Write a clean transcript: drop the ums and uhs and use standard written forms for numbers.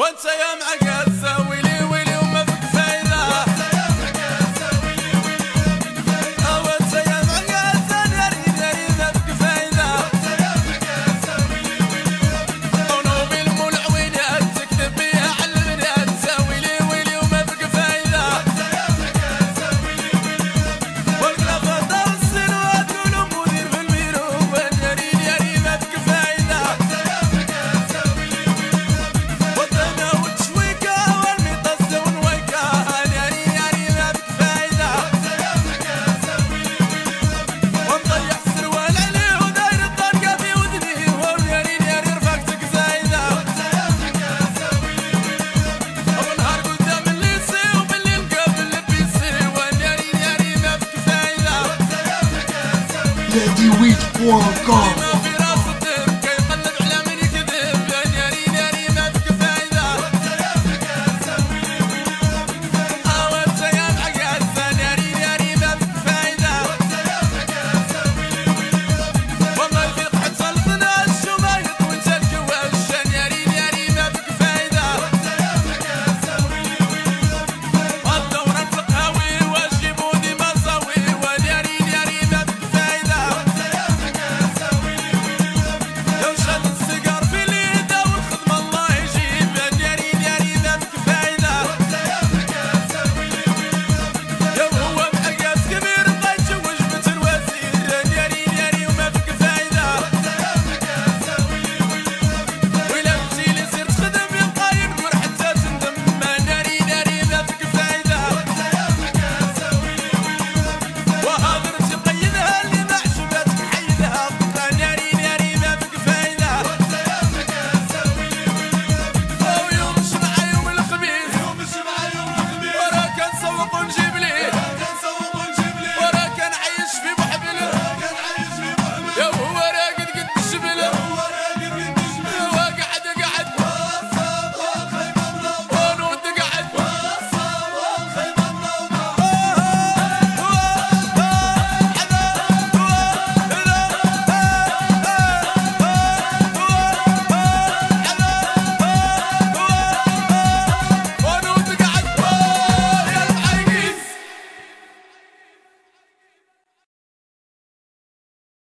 وانت يا معقد سوي لي ويلي وما فيك فايدة. وانت يا معقد ناري ناري ما فيك فايدة. ونوب الملعونات تكتب بيها على البنات سوي لي ويلي وما فيك فايدة. والكلا خطر السنوات تقولوا مدير في الميرو ناري ناري ما فيك فايدة. وطنا وتشويكا والميطاس ونويكا ناري ناري ما فيك فايدة. ونطيح السروال عليه وداير الطنقة في وذني وناري ناري رفقتك زايدة. ونهار قدام الليسي وبالليل قبل البيسي وناري ناري ما فيك فايدة. LaddyWeed.com